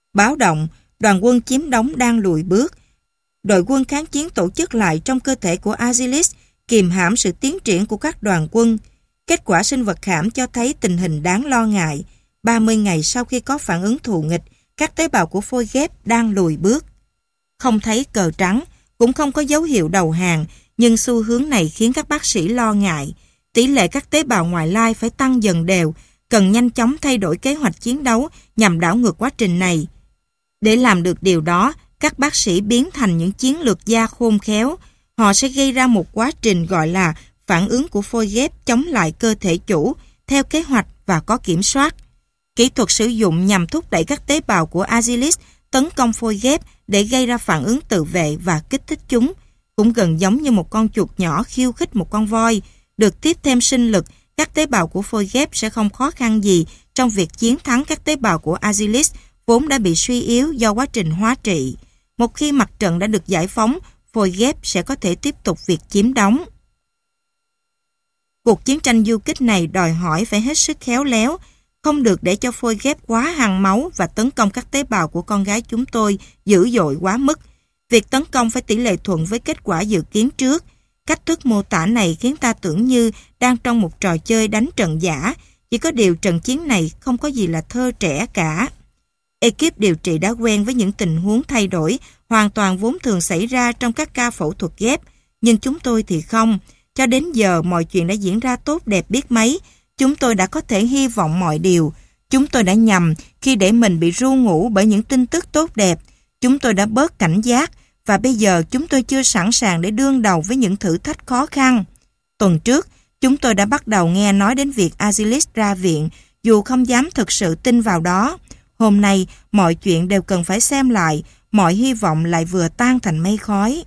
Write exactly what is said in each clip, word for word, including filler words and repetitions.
Báo động, đoàn quân chiếm đóng đang lùi bước. Đội quân kháng chiến tổ chức lại trong cơ thể của Agilis, kìm hãm sự tiến triển của các đoàn quân. Kết quả sinh vật khảm cho thấy tình hình đáng lo ngại. ba mươi ngày sau khi có phản ứng thù nghịch, các tế bào của phôi ghép đang lùi bước. Không thấy cờ trắng, cũng không có dấu hiệu đầu hàng, nhưng xu hướng này khiến các bác sĩ lo ngại. Tỷ lệ các tế bào ngoại lai phải tăng dần đều, cần nhanh chóng thay đổi kế hoạch chiến đấu nhằm đảo ngược quá trình này. Để làm được điều đó, các bác sĩ biến thành những chiến lược gia khôn khéo. Họ sẽ gây ra một quá trình gọi là phản ứng của phôi ghép chống lại cơ thể chủ, theo kế hoạch và có kiểm soát. Kỹ thuật sử dụng nhằm thúc đẩy các tế bào của Agilis tấn công phôi ghép để gây ra phản ứng tự vệ và kích thích chúng. Cũng gần giống như một con chuột nhỏ khiêu khích một con voi. Được tiếp thêm sinh lực, các tế bào của phôi ghép sẽ không khó khăn gì trong việc chiến thắng các tế bào của Agilis vốn đã bị suy yếu do quá trình hóa trị. Một khi mặt trận đã được giải phóng, phôi ghép sẽ có thể tiếp tục việc chiếm đóng. Cuộc chiến tranh du kích này đòi hỏi phải hết sức khéo léo, không được để cho phôi ghép quá hăng máu và tấn công các tế bào của con gái chúng tôi dữ dội quá mức. Việc tấn công phải tỷ lệ thuận với kết quả dự kiến trước. Cách thức mô tả này khiến ta tưởng như đang trong một trò chơi đánh trận giả, chỉ có điều trận chiến này không có gì là thơ trẻ cả. Ekip điều trị đã quen với những tình huống thay đổi hoàn toàn vốn thường xảy ra trong các ca phẫu thuật ghép, nhưng chúng tôi thì không. Cho đến giờ mọi chuyện đã diễn ra tốt đẹp biết mấy. Chúng tôi đã có thể hy vọng mọi điều. Chúng tôi đã nhầm khi để mình bị ru ngủ bởi những tin tức tốt đẹp. Chúng tôi đã bớt cảnh giác và bây giờ chúng tôi chưa sẵn sàng để đương đầu với những thử thách khó khăn. Tuần trước, chúng tôi đã bắt đầu nghe nói đến việc Agilis ra viện, dù không dám thực sự tin vào đó. Hôm nay, mọi chuyện đều cần phải xem lại, mọi hy vọng lại vừa tan thành mây khói.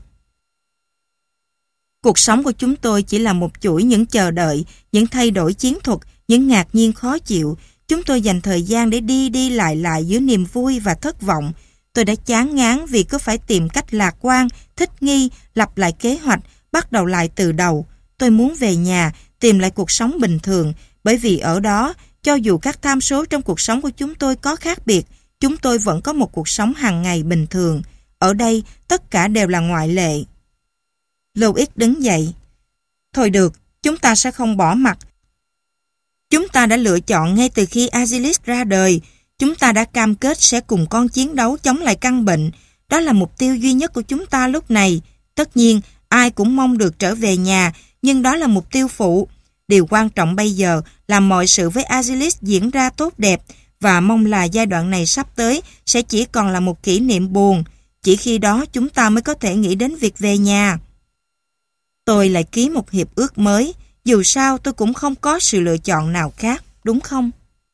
Cuộc sống của chúng tôi chỉ là một chuỗi những chờ đợi, những thay đổi chiến thuật, những ngạc nhiên khó chịu. Chúng tôi dành thời gian để đi đi lại lại giữa niềm vui và thất vọng. Tôi đã chán ngán vì cứ phải tìm cách lạc quan, thích nghi, lặp lại kế hoạch, bắt đầu lại từ đầu. Tôi muốn về nhà, tìm lại cuộc sống bình thường, bởi vì ở đó, cho dù các tham số trong cuộc sống của chúng tôi có khác biệt, chúng tôi vẫn có một cuộc sống hàng ngày bình thường. Ở đây, tất cả đều là ngoại lệ. Louis đứng dậy. Thôi được, chúng ta sẽ không bỏ mặc. Chúng ta đã lựa chọn ngay từ khi Agilis ra đời. Chúng ta đã cam kết sẽ cùng con chiến đấu chống lại căn bệnh. Đó là mục tiêu duy nhất của chúng ta lúc này. Tất nhiên, ai cũng mong được trở về nhà, nhưng đó là mục tiêu phụ. Điều quan trọng bây giờ là mọi sự với Agilis diễn ra tốt đẹp và mong là giai đoạn này sắp tới sẽ chỉ còn là một kỷ niệm buồn. Chỉ khi đó chúng ta mới có thể nghĩ đến việc về nhà. Tôi lại ký một hiệp ước mới. Dù sao tôi cũng không có sự lựa chọn nào khác, đúng không?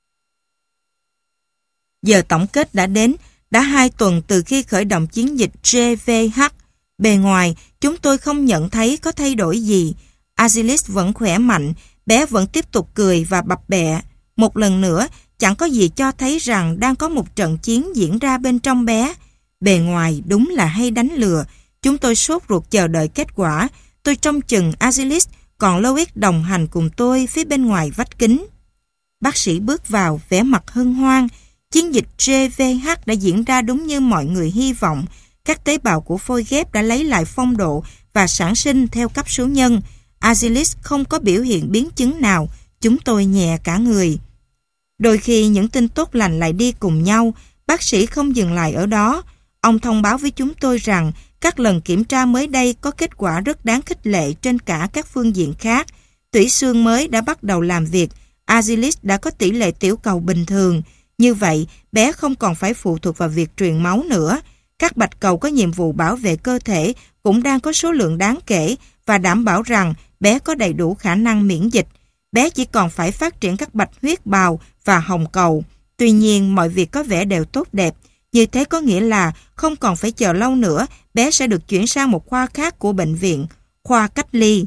Giờ tổng kết đã đến, đã hai tuần từ khi khởi động chiến dịch giê vê hát. Bề ngoài, chúng tôi không nhận thấy có thay đổi gì. Agilis vẫn khỏe mạnh, bé vẫn tiếp tục cười và bập bẹ. Một lần nữa, chẳng có gì cho thấy rằng đang có một trận chiến diễn ra bên trong bé. Bề ngoài đúng là hay đánh lừa. Chúng tôi sốt ruột chờ đợi kết quả. Tôi trông chừng Agilis, còn Louis đồng hành cùng tôi phía bên ngoài vách kính. Bác sĩ bước vào, vẻ mặt hân hoan. Chiến dịch giê vê hát đã diễn ra đúng như mọi người hy vọng. Các tế bào của phôi ghép đã lấy lại phong độ và sản sinh theo cấp số nhân. Agilis không có biểu hiện biến chứng nào. Chúng tôi nhẹ cả người. Đôi khi những tin tốt lành lại đi cùng nhau. Bác sĩ không dừng lại ở đó. Ông thông báo với chúng tôi rằng các lần kiểm tra mới đây có kết quả rất đáng khích lệ trên cả các phương diện khác. Tủy xương mới đã bắt đầu làm việc. Agilis đã có tỷ lệ tiểu cầu bình thường. Như vậy, bé không còn phải phụ thuộc vào việc truyền máu nữa. Các bạch cầu có nhiệm vụ bảo vệ cơ thể cũng đang có số lượng đáng kể và đảm bảo rằng bé có đầy đủ khả năng miễn dịch. Bé chỉ còn phải phát triển các bạch huyết bào và hồng cầu. Tuy nhiên, mọi việc có vẻ đều tốt đẹp. Như thế có nghĩa là không còn phải chờ lâu nữa, bé sẽ được chuyển sang một khoa khác của bệnh viện, khoa cách ly.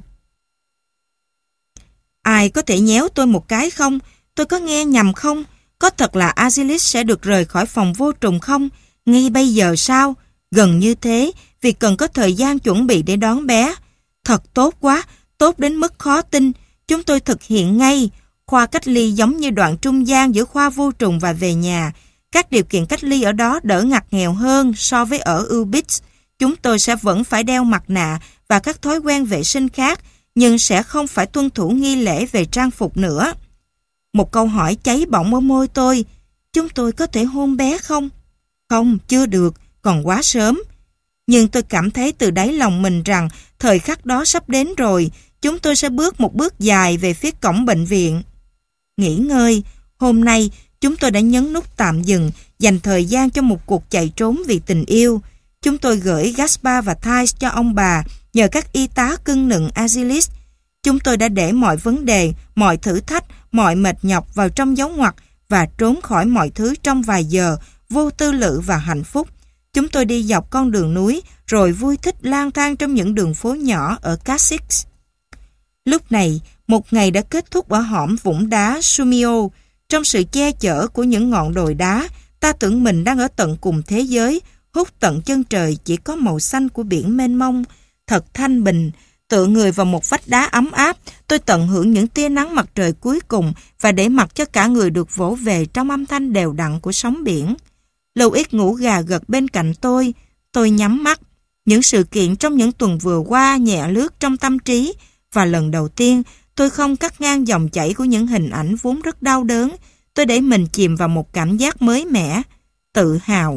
Ai có thể nhéo tôi một cái không? Tôi có nghe nhầm không? Có thật là Agilis sẽ được rời khỏi phòng vô trùng không? Ngay bây giờ sao? Gần như thế, vì cần có thời gian chuẩn bị để đón bé. Thật tốt quá, tốt đến mức khó tin. Chúng tôi thực hiện ngay. Khoa cách ly giống như đoạn trung gian giữa khoa vô trùng và về nhà. Các điều kiện cách ly ở đó đỡ ngặt nghèo hơn so với ở Ubits. Chúng tôi sẽ vẫn phải đeo mặt nạ và các thói quen vệ sinh khác, nhưng sẽ không phải tuân thủ nghi lễ về trang phục nữa. Một câu hỏi cháy bỏng ở môi tôi. Chúng tôi có thể hôn bé không? Không, chưa được, còn quá sớm. Nhưng tôi cảm thấy từ đáy lòng mình rằng thời khắc đó sắp đến rồi, chúng tôi sẽ bước một bước dài về phía cổng bệnh viện. Nghỉ ngơi, hôm nay chúng tôi đã nhấn nút tạm dừng, dành thời gian cho một cuộc chạy trốn vì tình yêu. Chúng tôi gửi Gaspar và Thais cho ông bà nhờ các y tá cưng nựng Agilis. Chúng tôi đã để mọi vấn đề, mọi thử thách, mọi mệt nhọc vào trong dấu ngoặc và trốn khỏi mọi thứ trong vài giờ, vô tư lự và hạnh phúc. Chúng tôi đi dọc con đường núi, rồi vui thích lang thang trong những đường phố nhỏ ở Cassis. Lúc này, một ngày đã kết thúc ở hõm vũng đá Sumio. Trong sự che chở của những ngọn đồi đá, ta tưởng mình đang ở tận cùng thế giới, hút tận chân trời chỉ có màu xanh của biển mênh mông. Thật thanh bình, tựa người vào một vách đá ấm áp, tôi tận hưởng những tia nắng mặt trời cuối cùng và để mặc cho cả người được vỗ về trong âm thanh đều đặn của sóng biển. Louis ngủ gà gật bên cạnh tôi, tôi nhắm mắt. Những sự kiện trong những tuần vừa qua nhẹ lướt trong tâm trí và lần đầu tiên tôi không cắt ngang dòng chảy của những hình ảnh vốn rất đau đớn. Tôi để mình chìm vào một cảm giác mới mẻ, tự hào.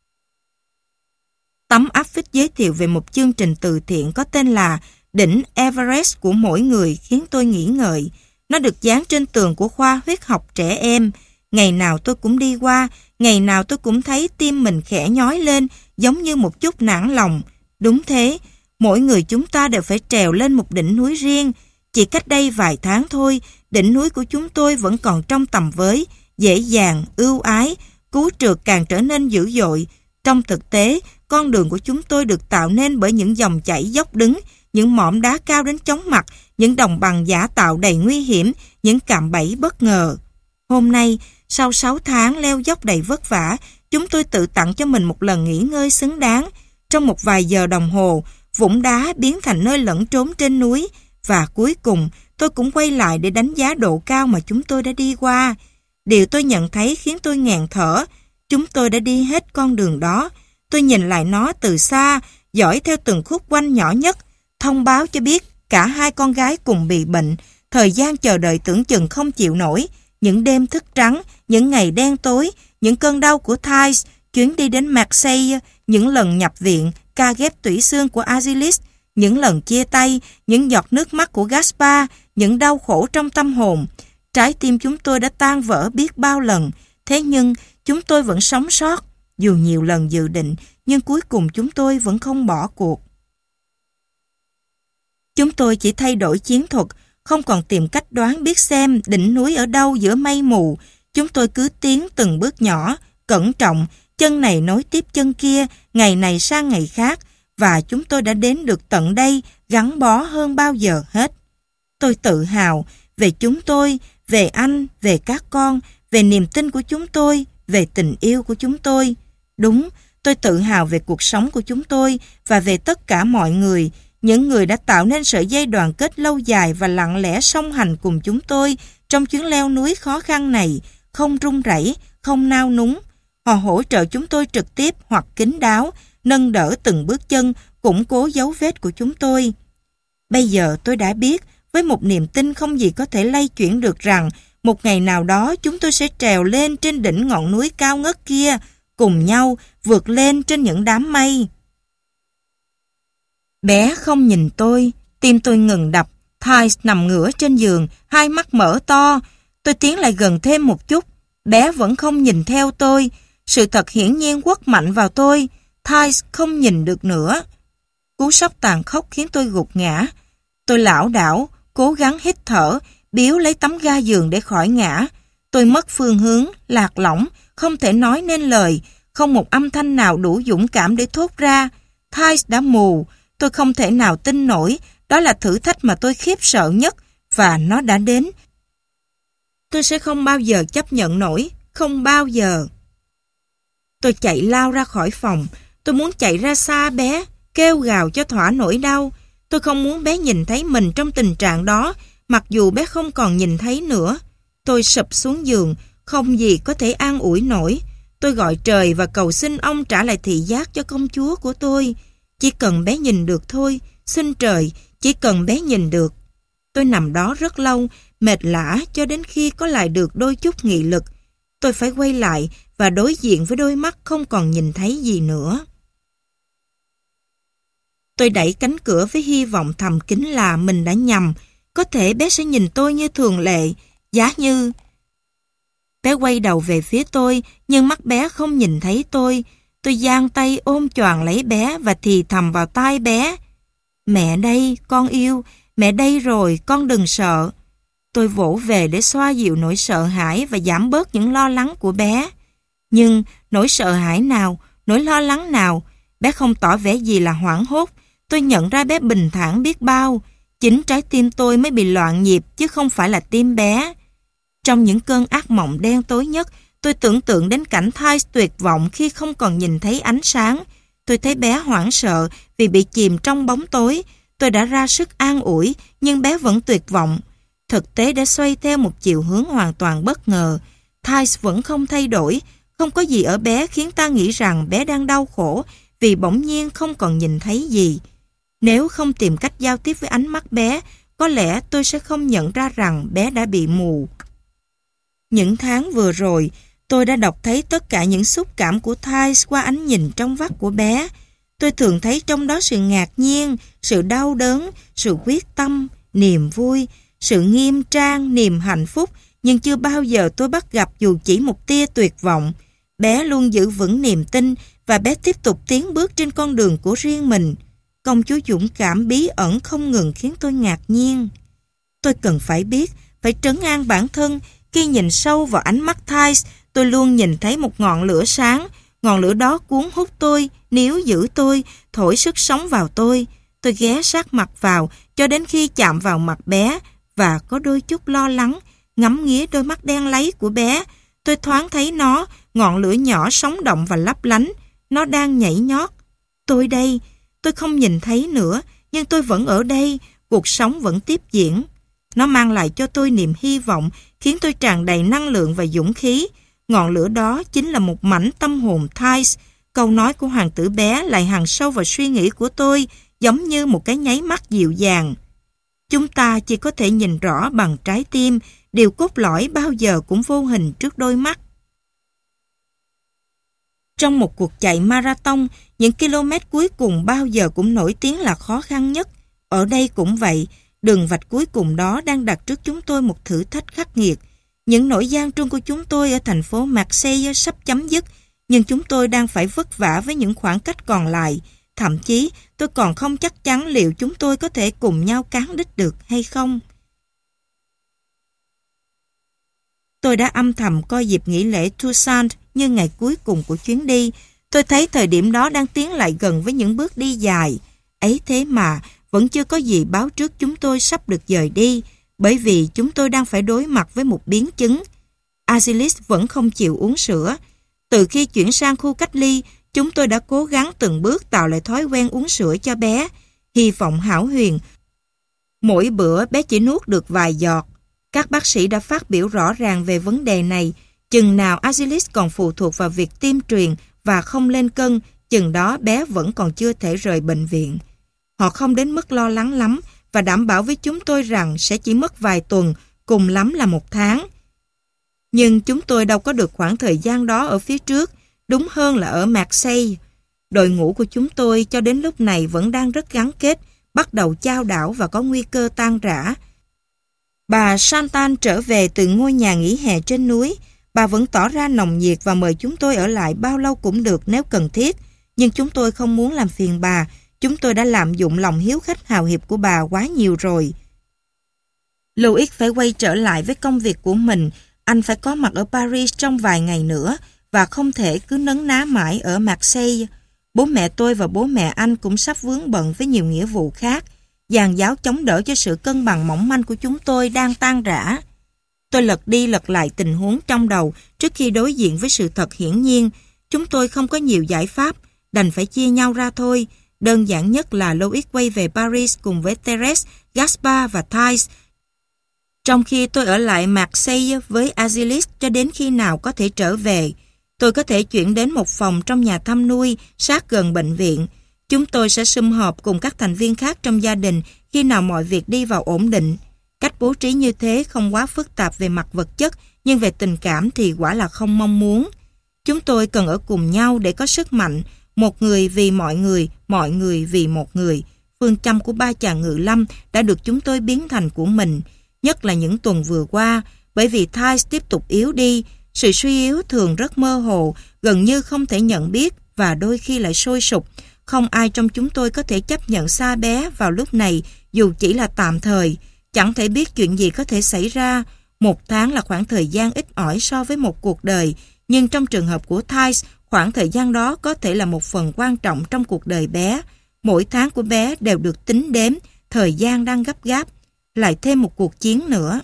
Tấm áp phích giới thiệu về một chương trình từ thiện có tên là Đỉnh Everest của mỗi người khiến tôi nghĩ ngợi. Nó được dán trên tường của khoa huyết học trẻ em. Ngày nào tôi cũng đi qua, ngày nào tôi cũng thấy tim mình khẽ nhói lên, giống như một chút nản lòng. Đúng thế, mỗi người chúng ta đều phải trèo lên một đỉnh núi riêng. Chỉ cách đây vài tháng thôi, đỉnh núi của chúng tôi vẫn còn trong tầm với, dễ dàng, ưu ái, cú trượt càng trở nên dữ dội. Trong thực tế, con đường của chúng tôi được tạo nên bởi những dòng chảy dốc đứng, những mỏm đá cao đến chóng mặt, những đồng bằng giả tạo đầy nguy hiểm, những cạm bẫy bất ngờ. Hôm nay, sau sáu tháng leo dốc đầy vất vả, chúng tôi tự tặng cho mình một lần nghỉ ngơi xứng đáng. Trong một vài giờ đồng hồ, vũng đá biến thành nơi lẫn trốn trên núi, và cuối cùng tôi cũng quay lại để đánh giá độ cao mà chúng tôi đã đi qua. Điều tôi nhận thấy khiến tôi nghẹn thở. Chúng tôi đã đi hết con đường đó. Tôi nhìn lại nó từ xa, dõi theo từng khúc quanh nhỏ nhất, thông báo cho biết cả hai con gái cùng bị bệnh. Thời gian chờ đợi tưởng chừng không chịu nổi. Những đêm thức trắng, những ngày đen tối, những cơn đau của Thais, chuyến đi đến Marseille, những lần nhập viện, ca ghép tủy xương của Agilis, những lần chia tay, những giọt nước mắt của Gaspar, những đau khổ trong tâm hồn. Trái tim chúng tôi đã tan vỡ biết bao lần, thế nhưng chúng tôi vẫn sống sót. Dù nhiều lần dự định, nhưng cuối cùng chúng tôi vẫn không bỏ cuộc. Chúng tôi chỉ thay đổi chiến thuật, không còn tìm cách đoán biết xem đỉnh núi ở đâu giữa mây mù. Chúng tôi cứ tiến từng bước nhỏ, cẩn trọng, chân này nối tiếp chân kia, ngày này sang ngày khác, và chúng tôi đã đến được tận đây, gắn bó hơn bao giờ hết. Tôi tự hào về chúng tôi, về anh, về các con, về niềm tin của chúng tôi, về tình yêu của chúng tôi. Đúng, tôi tự hào về cuộc sống của chúng tôi và về tất cả mọi người, những người đã tạo nên sợi dây đoàn kết lâu dài và lặng lẽ song hành cùng chúng tôi trong chuyến leo núi khó khăn này, không run rẩy, không nao núng. Họ hỗ trợ chúng tôi trực tiếp hoặc kín đáo, nâng đỡ từng bước chân, củng cố dấu vết của chúng tôi. Bây giờ tôi đã biết, với một niềm tin không gì có thể lay chuyển được rằng, một ngày nào đó chúng tôi sẽ trèo lên trên đỉnh ngọn núi cao ngất kia, cùng nhau vượt lên trên những đám mây. Bé không nhìn tôi, tim tôi ngừng đập. Thais nằm ngửa trên giường, hai mắt mở to. Tôi tiến lại gần thêm một chút. Bé vẫn không nhìn theo tôi. Sự thật hiển nhiên quất mạnh vào tôi. Thais không nhìn được nữa. Cú sốc tàn khốc khiến tôi gục ngã. Tôi lảo đảo, cố gắng hít thở, biếu lấy tấm ga giường để khỏi ngã. Tôi mất phương hướng, lạc lõng, không thể nói nên lời, không một âm thanh nào đủ dũng cảm để thốt ra. Thais đã mù, tôi không thể nào tin nổi, đó là thử thách mà tôi khiếp sợ nhất, và nó đã đến. Tôi sẽ không bao giờ chấp nhận nổi, không bao giờ. Tôi chạy lao ra khỏi phòng, tôi muốn chạy ra xa bé, kêu gào cho thỏa nỗi đau. Tôi không muốn bé nhìn thấy mình trong tình trạng đó, mặc dù bé không còn nhìn thấy nữa. Tôi sụp xuống giường, không gì có thể an ủi nổi. Tôi gọi trời và cầu xin ông trả lại thị giác cho công chúa của tôi. Chỉ cần bé nhìn được thôi, xin trời, chỉ cần bé nhìn được. Tôi nằm đó rất lâu, mệt lả cho đến khi có lại được đôi chút nghị lực. Tôi phải quay lại và đối diện với đôi mắt không còn nhìn thấy gì nữa. Tôi đẩy cánh cửa với hy vọng thầm kín là mình đã nhầm. Có thể bé sẽ nhìn tôi như thường lệ, giá như... Bé quay đầu về phía tôi, nhưng mắt bé không nhìn thấy tôi. Tôi giang tay ôm choàng lấy bé và thì thầm vào tai bé. Mẹ đây, con yêu, mẹ đây rồi, con đừng sợ. Tôi vỗ về để xoa dịu nỗi sợ hãi và giảm bớt những lo lắng của bé. Nhưng nỗi sợ hãi nào, nỗi lo lắng nào, bé không tỏ vẻ gì là hoảng hốt. Tôi nhận ra bé bình thản biết bao. Chính trái tim tôi mới bị loạn nhịp chứ không phải là tim bé. Trong những cơn ác mộng đen tối nhất, tôi tưởng tượng đến cảnh Thais tuyệt vọng khi không còn nhìn thấy ánh sáng. Tôi thấy bé hoảng sợ vì bị chìm trong bóng tối. Tôi đã ra sức an ủi, nhưng bé vẫn tuyệt vọng. Thực tế đã xoay theo một chiều hướng hoàn toàn bất ngờ. Thais vẫn không thay đổi. Không có gì ở bé khiến ta nghĩ rằng bé đang đau khổ vì bỗng nhiên không còn nhìn thấy gì. Nếu không tìm cách giao tiếp với ánh mắt bé, có lẽ tôi sẽ không nhận ra rằng bé đã bị mù. Những tháng vừa rồi, tôi đã đọc thấy tất cả những xúc cảm của Thais qua ánh nhìn trong vắt của bé. Tôi thường thấy trong đó sự ngạc nhiên, sự đau đớn, sự quyết tâm, niềm vui, sự nghiêm trang, niềm hạnh phúc, nhưng chưa bao giờ tôi bắt gặp dù chỉ một tia tuyệt vọng. Bé luôn giữ vững niềm tin và bé tiếp tục tiến bước trên con đường của riêng mình. Công chúa dũng cảm bí ẩn không ngừng khiến tôi ngạc nhiên. Tôi cần phải biết, phải trấn an bản thân. Khi nhìn sâu vào ánh mắt Thais, tôi luôn nhìn thấy một ngọn lửa sáng. Ngọn lửa đó cuốn hút tôi, níu giữ tôi, thổi sức sống vào tôi. Tôi ghé sát mặt vào cho đến khi chạm vào mặt bé và có đôi chút lo lắng, ngắm nghía đôi mắt đen láy của bé. Tôi thoáng thấy nó, ngọn lửa nhỏ sống động và lấp lánh. Nó đang nhảy nhót. Tôi đây, tôi không nhìn thấy nữa, nhưng tôi vẫn ở đây, cuộc sống vẫn tiếp diễn. Nó mang lại cho tôi niềm hy vọng, khiến tôi tràn đầy năng lượng và dũng khí. Ngọn lửa đó chính là một mảnh tâm hồn Thais. Câu nói của hoàng tử bé lại hằn sâu vào suy nghĩ của tôi, giống như một cái nháy mắt dịu dàng. Chúng ta chỉ có thể nhìn rõ bằng trái tim, điều cốt lõi bao giờ cũng vô hình trước đôi mắt. Trong một cuộc chạy marathon, những km cuối cùng bao giờ cũng nổi tiếng là khó khăn nhất. Ở đây cũng vậy, đường vạch cuối cùng đó đang đặt trước chúng tôi một thử thách khắc nghiệt. Những nỗi gian truân của chúng tôi ở thành phố Marseille sắp chấm dứt, nhưng chúng tôi đang phải vất vả với những khoảng cách còn lại. Thậm chí, tôi còn không chắc chắn liệu chúng tôi có thể cùng nhau cán đích được hay không. Tôi đã âm thầm coi dịp nghỉ lễ Toussaint như ngày cuối cùng của chuyến đi. Tôi thấy thời điểm đó đang tiến lại gần với những bước đi dài. Ấy thế mà, vẫn chưa có gì báo trước chúng tôi sắp được dời đi, bởi vì chúng tôi đang phải đối mặt với một biến chứng. Azilis vẫn không chịu uống sữa. Từ khi chuyển sang khu cách ly, chúng tôi đã cố gắng từng bước tạo lại thói quen uống sữa cho bé. Hy vọng hão huyền. Mỗi bữa bé chỉ nuốt được vài giọt. Các bác sĩ đã phát biểu rõ ràng về vấn đề này. Chừng nào Azilis còn phụ thuộc vào việc tiêm truyền và không lên cân, chừng đó bé vẫn còn chưa thể rời bệnh viện. Họ không đến mức lo lắng lắm và đảm bảo với chúng tôi rằng sẽ chỉ mất vài tuần, cùng lắm là một tháng. Nhưng chúng tôi đâu có được khoảng thời gian đó ở phía trước, đúng hơn là ở Marseille. Đội ngũ của chúng tôi cho đến lúc này vẫn đang rất gắn kết, bắt đầu chao đảo và có nguy cơ tan rã. Bà Chantal trở về từ ngôi nhà nghỉ hè trên núi. Bà vẫn tỏ ra nồng nhiệt và mời chúng tôi ở lại bao lâu cũng được nếu cần thiết. Nhưng chúng tôi không muốn làm phiền bà. Chúng tôi đã lạm dụng lòng hiếu khách hào hiệp của bà quá nhiều rồi. Louis phải quay trở lại với công việc của mình. Anh phải có mặt ở Paris trong vài ngày nữa và không thể cứ nấn ná mãi ở Marseille. Bố mẹ tôi và bố mẹ anh cũng sắp vướng bận với nhiều nghĩa vụ khác. Dàn giáo chống đỡ cho sự cân bằng mỏng manh của chúng tôi đang tan rã. Tôi lật đi lật lại tình huống trong đầu trước khi đối diện với sự thật hiển nhiên. Chúng tôi không có nhiều giải pháp, đành phải chia nhau ra thôi. Đơn giản nhất là Louis quay về Paris cùng với Thérèse, Gaspard và Thais, trong khi tôi ở lại Marseille với Azilis cho đến khi nào có thể trở về. tôi có thể chuyển đến một phòng trong nhà thăm nuôi sát gần bệnh viện. Chúng tôi sẽ sum họp cùng các thành viên khác trong gia đình khi nào mọi việc đi vào ổn định. Cách bố trí như thế không quá phức tạp về mặt vật chất, nhưng về tình cảm thì quả là không mong muốn. Chúng tôi cần ở cùng nhau để có sức mạnh, một người vì mọi người, mọi người vì một người. Phương châm của ba chàng ngự lâm đã được chúng tôi biến thành của mình, nhất là những tuần vừa qua, bởi vì Thais tiếp tục yếu đi. Sự suy yếu thường rất mơ hồ, gần như không thể nhận biết và đôi khi lại sôi sục. Không ai trong chúng tôi có thể chấp nhận xa bé vào lúc này, dù chỉ là tạm thời. Chẳng thể biết chuyện gì có thể xảy ra. Một tháng là khoảng thời gian ít ỏi so với một cuộc đời, nhưng trong trường hợp của Thais, khoảng thời gian đó có thể là một phần quan trọng trong cuộc đời bé. Mỗi tháng của bé đều được tính đếm, thời gian đang gấp gáp. Lại thêm một cuộc chiến nữa.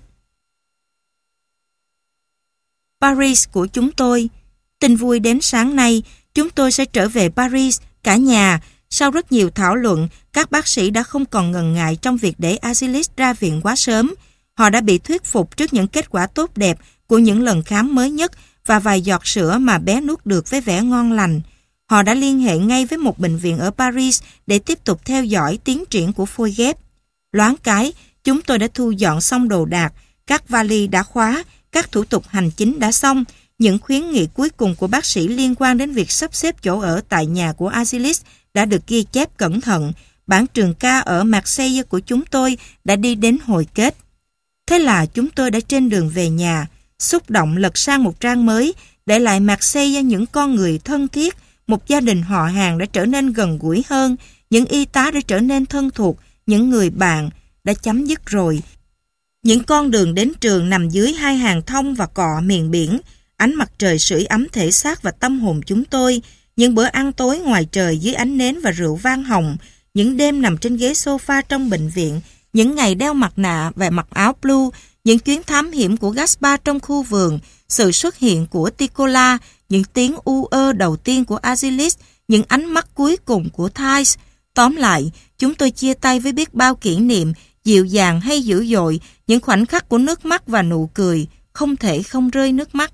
Paris của chúng tôi. Tin vui đến sáng nay, chúng tôi sẽ trở về Paris, cả nhà. Sau rất nhiều thảo luận, các bác sĩ đã không còn ngần ngại trong việc để Azilis ra viện quá sớm. Họ đã bị thuyết phục trước những kết quả tốt đẹp của những lần khám mới nhất và vài giọt sữa mà bé nuốt được với vẻ ngon lành. Họ đã liên hệ ngay với một bệnh viện ở Paris để tiếp tục theo dõi tiến triển của phôi ghép. Loáng cái, chúng tôi đã thu dọn xong đồ đạc, các vali đã khóa, các thủ tục hành chính đã xong. Những khuyến nghị cuối cùng của bác sĩ liên quan đến việc sắp xếp chỗ ở tại nhà của Azilis đã được ghi chép cẩn thận. Bản trường ca ở Marseille của chúng tôi đã đi đến hồi kết. Thế là chúng tôi đã trên đường về nhà, xúc động lật sang một trang mới, để lại Marseille những con người thân thiết, một gia đình họ hàng đã trở nên gần gũi hơn, những y tá đã trở nên thân thuộc, những người bạn đã chấm dứt rồi. Những con đường đến trường nằm dưới hai hàng thông và cọ miền biển, ánh mặt trời sưởi ấm thể xác và tâm hồn chúng tôi, những bữa ăn tối ngoài trời dưới ánh nến và rượu vang hồng, những đêm nằm trên ghế sofa trong bệnh viện, những ngày đeo mặt nạ và mặc áo blue, những chuyến thám hiểm của Gaspar trong khu vườn, sự xuất hiện của Ticola, những tiếng u ơ đầu tiên của Azilis, những ánh mắt cuối cùng của Thais. Tóm lại, chúng tôi chia tay với biết bao kỷ niệm, dịu dàng hay dữ dội, những khoảnh khắc của nước mắt và nụ cười, không thể không rơi nước mắt.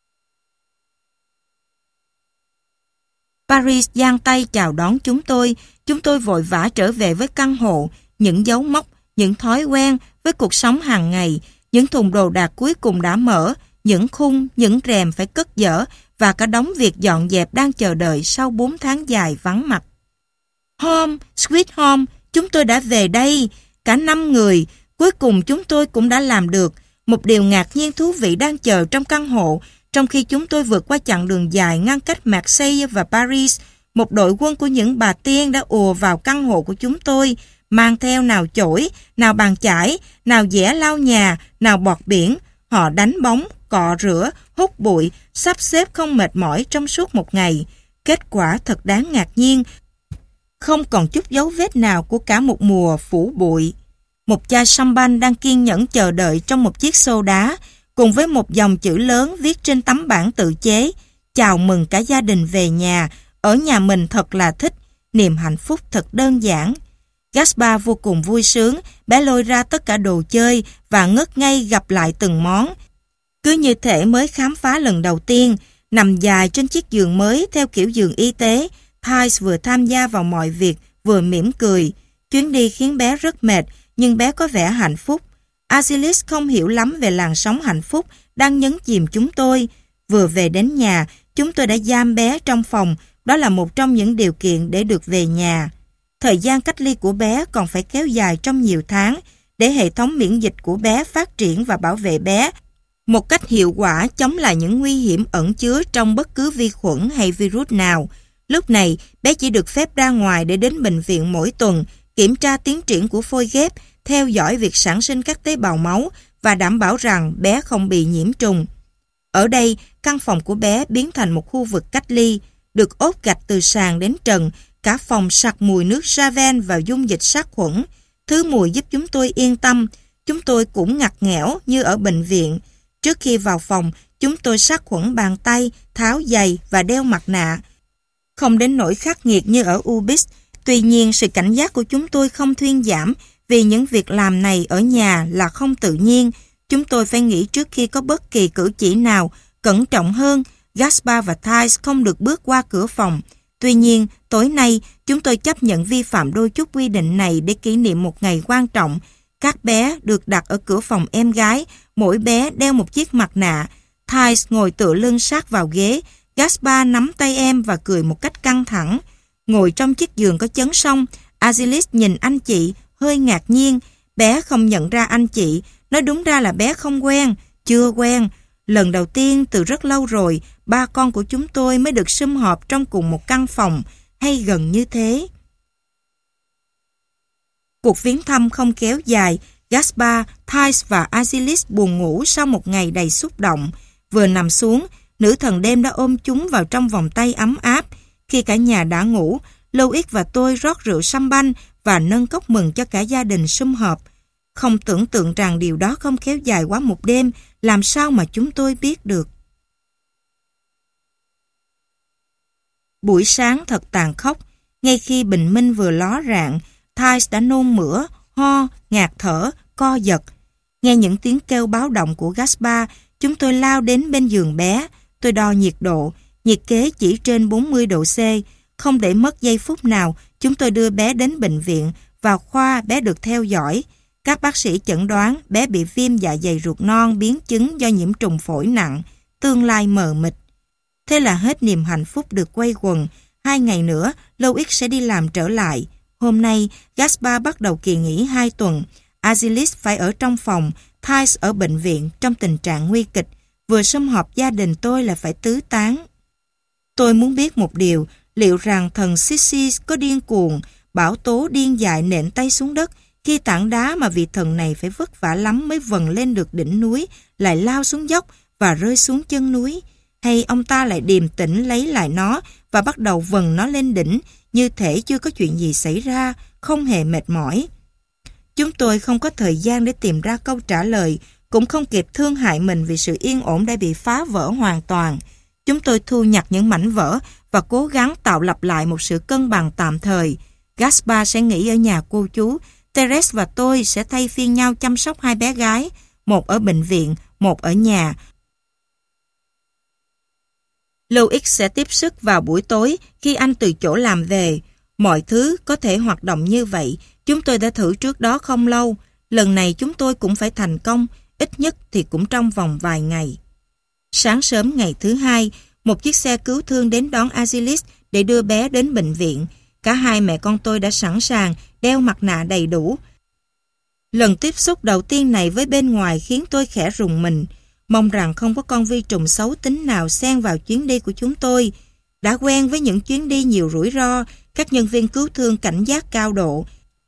Paris giang tay chào đón chúng tôi, chúng tôi vội vã trở về với căn hộ, những dấu mốc, những thói quen với cuộc sống hàng ngày, những thùng đồ đạc cuối cùng đã mở, những khung, những rèm phải cất dỡ và cả đống việc dọn dẹp đang chờ đợi sau bốn tháng dài vắng mặt. Home, sweet home, chúng tôi đã về đây, cả năm người, cuối cùng chúng tôi cũng đã làm được. Một điều ngạc nhiên thú vị đang chờ trong căn hộ, trong khi chúng tôi vượt qua chặng đường dài ngăn cách Marseille và Paris. Một đội quân của những bà tiên đã ùa vào căn hộ của chúng tôi, mang theo nào chổi, nào bàn chải, nào dẻ lau nhà, nào bọt biển. Họ đánh bóng, cọ rửa, hút bụi, sắp xếp không mệt mỏi trong suốt một ngày. Kết quả thật đáng ngạc nhiên. Không còn chút dấu vết nào của cả một mùa phủ bụi. Một chai champagne đang kiên nhẫn chờ đợi trong một chiếc xô đá, cùng với một dòng chữ lớn viết trên tấm bảng tự chế: chào mừng cả gia đình về nhà, ở nhà mình thật là thích, niềm hạnh phúc thật đơn giản. Gaspar vô cùng vui sướng, bé lôi ra tất cả đồ chơi và ngất ngây gặp lại từng món. Cứ như thể mới khám phá lần đầu tiên, nằm dài trên chiếc giường mới theo kiểu giường y tế, Thais vừa tham gia vào mọi việc, vừa mỉm cười. Chuyến đi khiến bé rất mệt, nhưng bé có vẻ hạnh phúc. Azilis không hiểu lắm về làn sóng hạnh phúc đang nhấn chìm chúng tôi. Vừa về đến nhà, chúng tôi đã giam bé trong phòng, đó là một trong những điều kiện để được về nhà. Thời gian cách ly của bé còn phải kéo dài trong nhiều tháng, để hệ thống miễn dịch của bé phát triển và bảo vệ bé một cách hiệu quả chống lại những nguy hiểm ẩn chứa trong bất cứ vi khuẩn hay virus nào. Lúc này, bé chỉ được phép ra ngoài để đến bệnh viện mỗi tuần, kiểm tra tiến triển của phôi ghép, theo dõi việc sản sinh các tế bào máu và đảm bảo rằng bé không bị nhiễm trùng. Ở đây, căn phòng của bé biến thành một khu vực cách ly, được ốp gạch từ sàn đến trần, cả phòng sặc mùi nước Raven và dung dịch sát khuẩn. Thứ mùi giúp chúng tôi yên tâm. Chúng tôi cũng ngặt nghẽo như ở bệnh viện. Trước khi vào phòng, chúng tôi sát khuẩn bàn tay, tháo giày và đeo mặt nạ. Không đến nỗi khắc nghiệt như ở Ubis. Tuy nhiên, sự cảnh giác của chúng tôi không thuyên giảm, vì những việc làm này ở nhà là không tự nhiên. Chúng tôi phải nghĩ trước khi có bất kỳ cử chỉ nào, cẩn trọng hơn, Gaspar và Thais không được bước qua cửa phòng. Tuy nhiên, tối nay, chúng tôi chấp nhận vi phạm đôi chút quy định này để kỷ niệm một ngày quan trọng. Các bé được đặt ở cửa phòng em gái, mỗi bé đeo một chiếc mặt nạ. Thais ngồi tựa lưng sát vào ghế, Gaspar nắm tay em và cười một cách căng thẳng. Ngồi trong chiếc giường có chấn song, Azilis nhìn anh chị, hơi ngạc nhiên. Bé không nhận ra anh chị, nói đúng ra là bé không quen, chưa quen. Lần đầu tiên từ rất lâu rồi, ba con của chúng tôi mới được sum họp trong cùng một căn phòng, hay gần như thế. Cuộc viếng thăm không kéo dài, Gaspar, Thais và Azilis buồn ngủ sau một ngày đầy xúc động. Vừa nằm xuống, nữ thần đêm đã ôm chúng vào trong vòng tay ấm áp. Khi cả nhà đã ngủ, Louis và tôi rót rượu champagne và nâng cốc mừng cho cả gia đình sum họp. Không tưởng tượng rằng điều đó không kéo dài quá một đêm, làm sao mà chúng tôi biết được. Buổi sáng thật tàn khốc, ngay khi bình minh vừa ló rạng, Thais đã nôn mửa, ho, ngạt thở, co giật. Nghe những tiếng kêu báo động của Gaspar, chúng tôi lao đến bên giường bé. Tôi đo nhiệt độ, nhiệt kế chỉ trên bốn mươi độ C. Không để mất giây phút nào, chúng tôi đưa bé đến bệnh viện. Vào khoa, bé được theo dõi. Các bác sĩ chẩn đoán bé bị viêm dạ dày ruột non biến chứng do nhiễm trùng phổi nặng, tương lai mờ mịt. Thế là hết niềm hạnh phúc được quây quần. Hai ngày nữa, Louis sẽ đi làm trở lại. Hôm nay, Gaspar bắt đầu kỳ nghỉ hai tuần. Azilis phải ở trong phòng, Thais ở bệnh viện trong tình trạng nguy kịch. Vừa sum họp gia đình tôi là phải tứ tán. Tôi muốn biết một điều, liệu rằng thần Sissi có điên cuồng, bão tố điên dại nện tay xuống đất khi tảng đá mà vị thần này phải vất vả lắm mới vần lên được đỉnh núi, lại lao xuống dốc và rơi xuống chân núi. Hay ông ta lại điềm tĩnh lấy lại nó và bắt đầu vần nó lên đỉnh, như thể chưa có chuyện gì xảy ra, không hề mệt mỏi. Chúng tôi không có thời gian để tìm ra câu trả lời, cũng không kịp thương hại mình vì sự yên ổn đã bị phá vỡ hoàn toàn. Chúng tôi thu nhặt những mảnh vỡ và cố gắng tạo lập lại một sự cân bằng tạm thời. Gaspar sẽ nghỉ ở nhà cô chú, Therese và tôi sẽ thay phiên nhau chăm sóc hai bé gái, một ở bệnh viện, một ở nhà. Louis sẽ tiếp sức vào buổi tối khi anh từ chỗ làm về. Mọi thứ có thể hoạt động như vậy, chúng tôi đã thử trước đó không lâu. Lần này chúng tôi cũng phải thành công, ít nhất thì cũng trong vòng vài ngày. Sáng sớm ngày thứ hai, một chiếc xe cứu thương đến đón Azilis để đưa bé đến bệnh viện. Cả hai mẹ con tôi đã sẵn sàng, đeo mặt nạ đầy đủ. Lần tiếp xúc đầu tiên này với bên ngoài khiến tôi khẽ rùng mình. Mong rằng không có con vi trùng xấu tính nào xen vào chuyến đi của chúng tôi. Đã quen với những chuyến đi nhiều rủi ro, các nhân viên cứu thương cảnh giác cao độ.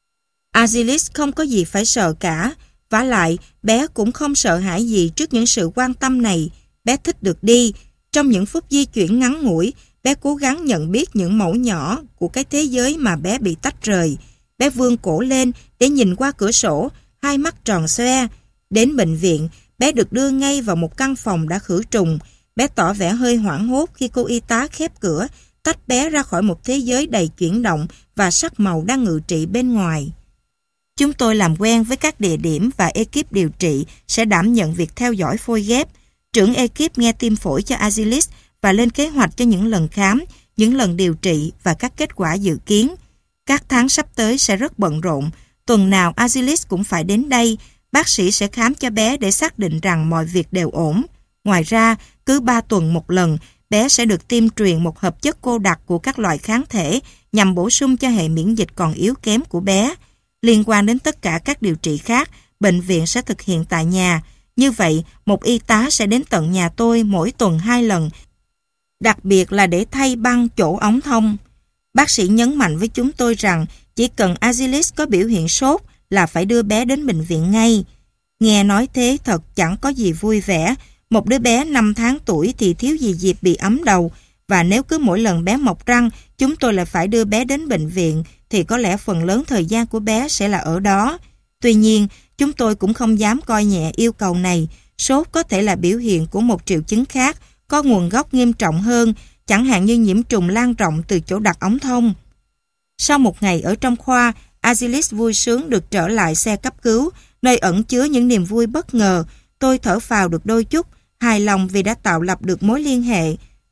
Azilis không có gì phải sợ cả. Vả lại, bé cũng không sợ hãi gì trước những sự quan tâm này. Bé thích được đi. Trong những phút di chuyển ngắn ngủi, bé cố gắng nhận biết những mẩu nhỏ của cái thế giới mà bé bị tách rời. Bé vươn cổ lên để nhìn qua cửa sổ, hai mắt tròn xoe. Đến bệnh viện, bé được đưa ngay vào một căn phòng đã khử trùng. Bé tỏ vẻ hơi hoảng hốt khi cô y tá khép cửa, tách bé ra khỏi một thế giới đầy chuyển động và sắc màu đang ngự trị bên ngoài. Chúng tôi làm quen với các địa điểm và ekip điều trị sẽ đảm nhận việc theo dõi phôi ghép. Trưởng ekip nghe tim phổi cho Azilis và lên kế hoạch cho những lần khám, những lần điều trị và các kết quả dự kiến. Các tháng sắp tới sẽ rất bận rộn. Tuần nào Azilis cũng phải đến đây. Bác sĩ sẽ khám cho bé để xác định rằng mọi việc đều ổn. Ngoài ra, cứ ba tuần một lần, bé sẽ được tiêm truyền một hợp chất cô đặc của các loại kháng thể nhằm bổ sung cho hệ miễn dịch còn yếu kém của bé. Liên quan đến tất cả các điều trị khác, bệnh viện sẽ thực hiện tại nhà. Như vậy, một y tá sẽ đến tận nhà tôi mỗi tuần hai lần, đặc biệt là để thay băng chỗ ống thông. Bác sĩ nhấn mạnh với chúng tôi rằng chỉ cần Azilis có biểu hiện sốt là phải đưa bé đến bệnh viện ngay. Nghe nói thế thật chẳng có gì vui vẻ. Một đứa bé năm tháng tuổi thì thiếu gì dịp bị ấm đầu, và nếu cứ mỗi lần bé mọc răng chúng tôi lại phải đưa bé đến bệnh viện thì có lẽ phần lớn thời gian của bé sẽ là ở đó. Tuy nhiên, chúng tôi cũng không dám coi nhẹ yêu cầu này. Sốt có thể là biểu hiện của một triệu chứng khác có nguồn gốc nghiêm trọng hơn, chẳng hạn như nhiễm trùng lan rộng từ chỗ đặt ống thông. Sau một ngày ở trong khoa, Azilis vui sướng được trở lại xe cấp cứu, nơi ẩn chứa những niềm vui bất ngờ. Tôi thở phào được đôi chút, hài lòng vì đã tạo lập được mối liên hệ.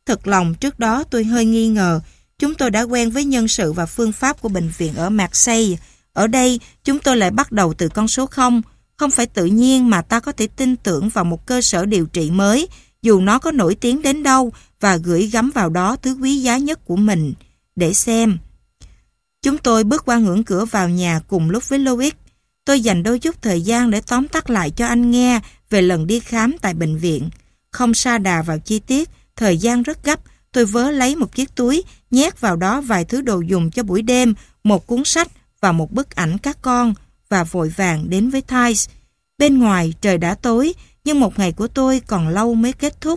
Thật lòng trước đó tôi hơi nghi ngờ. Chúng tôi đã quen với nhân sự và phương pháp của bệnh viện ở Marseille. Ở đây, chúng tôi lại bắt đầu từ con số không. Không phải tự nhiên mà ta có thể tin tưởng vào một cơ sở điều trị mới, dù nó có nổi tiếng đến đâu, và gửi gắm vào đó thứ quý giá nhất của mình. Để xem. Chúng tôi bước qua ngưỡng cửa vào nhà cùng lúc với Louis. Tôi dành đôi chút thời gian để tóm tắt lại cho anh nghe về lần đi khám tại bệnh viện. Không sa đà vào chi tiết, thời gian rất gấp. Tôi vớ lấy một chiếc túi, nhét vào đó vài thứ đồ dùng cho buổi đêm, một cuốn sách và một bức ảnh các con, và vội vàng đến với Thais. Bên ngoài trời đã tối, nhưng một ngày của tôi còn lâu mới kết thúc.